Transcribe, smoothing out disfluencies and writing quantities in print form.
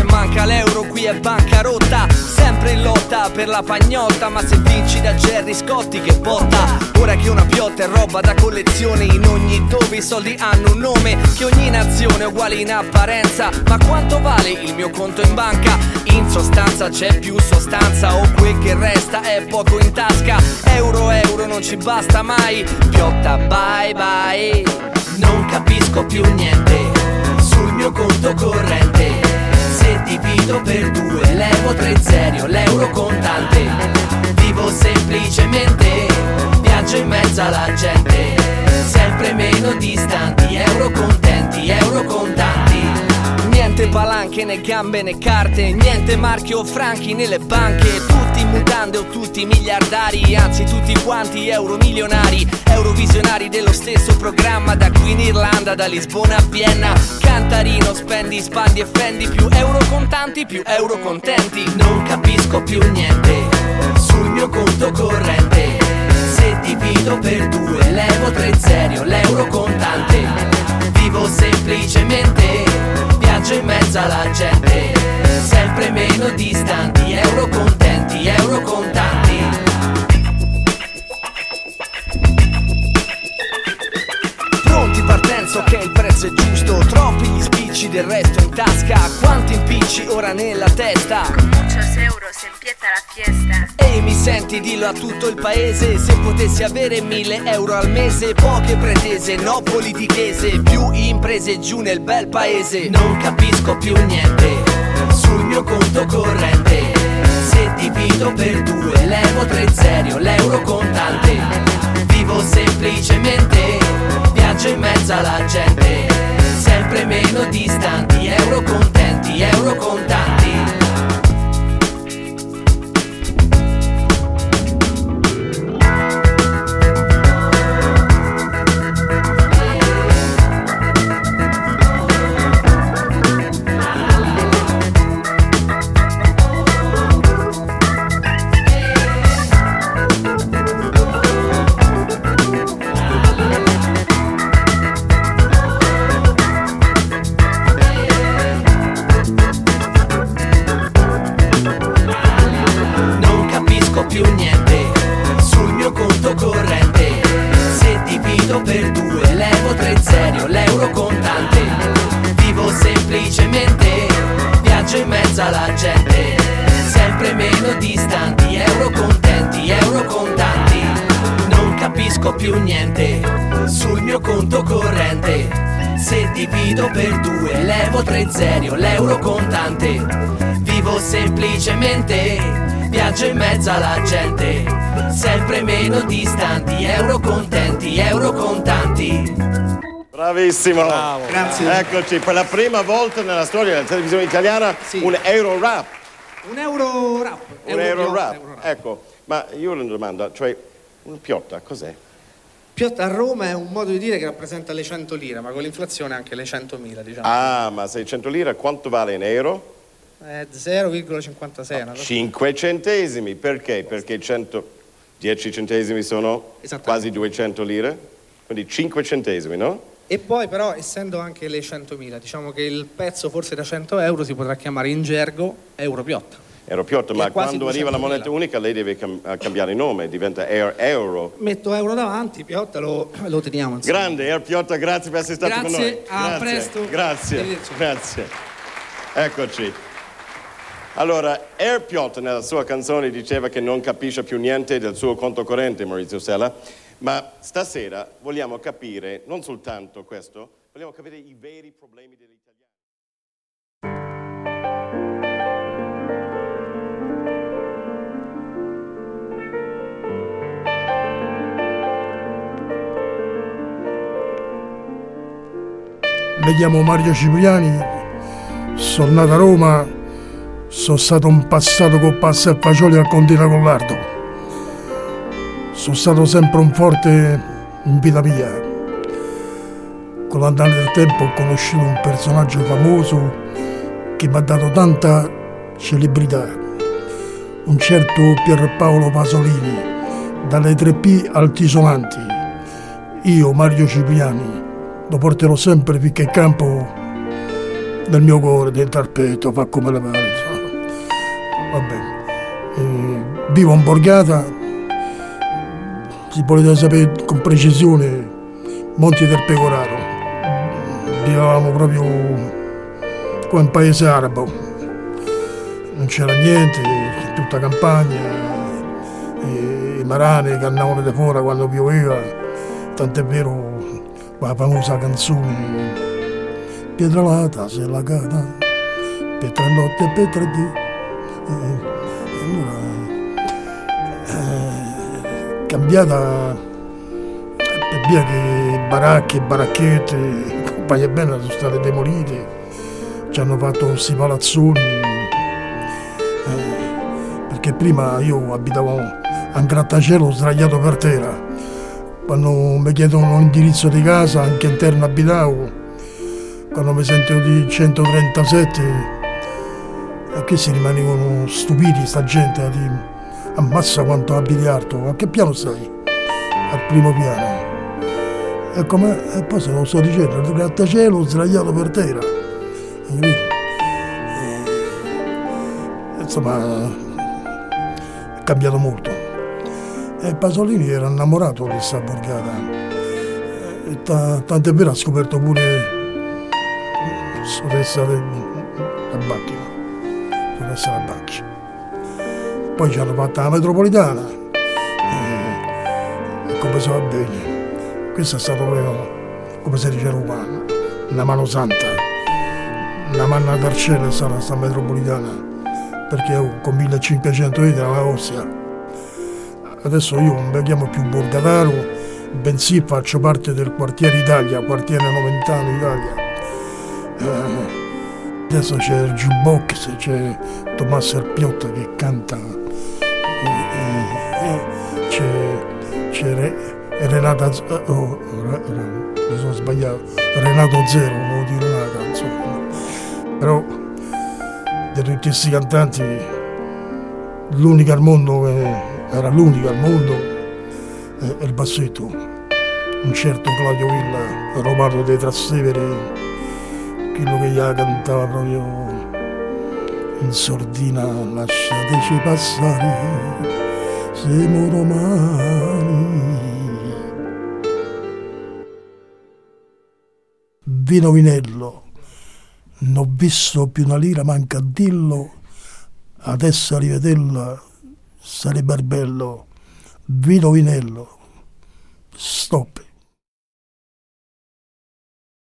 manca l'euro qui è bancarotta. Sempre in lotta per la pagnotta, ma se vinci da Gerry Scotti che botta. Ora che una piotta è roba da collezione, in ogni dove i soldi hanno un nome, che ogni nazione è uguale in apparenza. Ma quanto vale il mio conto in banca? In sostanza c'è più sostanza, o quel che resta è poco in tasca. Euro euro non ci basta mai, piotta bye bye. Non capisco più niente sul mio conto corrente. Se divido per 2 levo 3 zeri, l'euro contante. Vivo semplicemente, viaggio in mezzo alla gente, sempre meno distanti, euro contenti, euro contanti. Niente palanche né gambe né carte, niente marchio o franchi nelle banche. Tutti in mutande o tutti miliardari, anzi tutti quanti euro milionari, eurovisionari dello stesso programma. Da qui in Irlanda, da Lisbona a Vienna, cantarino, spendi, spandi e fendi. Più euro contanti, più euro contenti. Non capisco più niente sul mio conto corrente. Se divido per 2 levo 3 zeri, l'euro contante. Vivo semplicemente, viaggio in mezzo alla gente, sempre meno distanti, euro contenti, euro contanti. Pronti partenza, ok, il prezzo è giusto. Troppi gli spicci, del resto in tasca. Quanti impicci ora nella testa? Con muchos euros empieza la fiesta. Ehi, mi senti, dillo a tutto il paese. Se potessi avere 1.000 euro al mese, poche pretese, no politichese, più imprese giù nel bel paese. Non capisco più niente sul mio conto corrente. Se divido per 2 levo 3 zeri, l'euro contante. Vivo semplicemente, viaggio in mezzo alla gente, sempre meno distanti, euro contenti, euro contanti. La gente, sempre meno distanti, euro contenti, euro contanti. Non capisco più niente sul mio conto corrente. Se divido per 2 levo 3 zeri, l'euro contante. Vivo semplicemente, viaggio in mezzo alla gente, sempre meno distanti, euro contenti, euro contanti. Bravissimo. Bravo. Grazie. Eccoci, per la prima volta nella storia della televisione italiana, sì, un euro rap. Un euro rap. Un euro rap. Ecco, ma io ho una domanda, cioè un piotta cos'è? Piotta a Roma è un modo di dire che rappresenta le 100 lire, ma con l'inflazione anche le 100.000, diciamo. Ah, ma 600 lire quanto vale in euro? 0,56. 5 centesimi, perché? Perché 10 centesimi sono quasi 200 lire, quindi 5 centesimi, no? E poi però, essendo anche le 100.000, diciamo che il pezzo forse da 100 euro si potrà chiamare in gergo euro piotta. Euro piotta, ma quando arriva la moneta unica lei deve cambiare nome, diventa euro. Metto euro davanti, piotta lo teniamo insieme. Grande, Air Piotta, grazie per essere stato con noi. A presto. Grazie. Eccoci. Allora, Air Piotta nella sua canzone diceva che non capisce più niente del suo conto corrente, Maurizio Sella. Ma stasera vogliamo capire non soltanto questo, vogliamo capire i veri problemi degli Mi chiamo Mario Cipriani, sono nato a Roma, sono stato un passato con pasta e fagioli al Contina Collardo. Sono stato sempre un forte in vita mia. Con l'andare del tempo ho conosciuto un personaggio famoso che mi ha dato tanta celebrità, un certo Pierpaolo Pasolini, dalle 3P altisonanti. Io, Mario Cipriani, lo porterò sempre finché il campo nel mio cuore, dentro al petto, fa come le pare. Vabbè. Vivo in borgata, si volete sapere con precisione, Monti del Pecoraro. Vivevamo proprio come un paese arabo, non c'era niente, tutta campagna, i marane che andavano da fuori quando pioveva, tant'è vero la famosa canzone Pietralata se la cata, per 3 notti e per 3 dì. Allora, cambiata per via che baracche, baracchette, compagnie belle sono state demolite, ci hanno fatto questi palazzoni, perché prima io abitavo a un grattacielo sdraiato per terra, quando mi chiedono l'indirizzo di casa, anche interno abitavo, quando mi sento di 137, e che si rimanevano stupiti sta gente a dire ammazza quanto abiti alto, a che piano stai? Al primo piano. E poi se non sto dicendo, il grattacielo sdraiato per terra. Insomma, è cambiato molto. E Pasolini era innamorato di questa borgata. Tant'è vero ha scoperto pure Sodessa la Bacchina. Sodessa la Bacchina. Poi ci hanno fatto la metropolitana. E come si va bene. Questo è stato proprio, come si dice romano, una mano santa, una manna dal cielo è stata questa metropolitana, perché con 1500 litri alla Ostia. Adesso io non mi chiamo più Borgataro, bensì faccio parte del quartiere Italia, quartiere Noventano Italia. Adesso c'è il jukebox, c'è Tommaso Erpiotta che canta, c'è Renata, mi sono sbagliato, Renato Zero, volevo dire Renata, insomma. Però di tutti questi cantanti l'unica al mondo era l'unica al mondo è il bassetto, un certo Claudio Villa, Romano dei Trastevere, quello che gli cantava proprio in sordina, lasciateci passare, siamo romani. Vino Vinello, non ho visto più una lira, manca a dirlo, adesso a rivederla sarebbe bello. Vino Vinello, stop.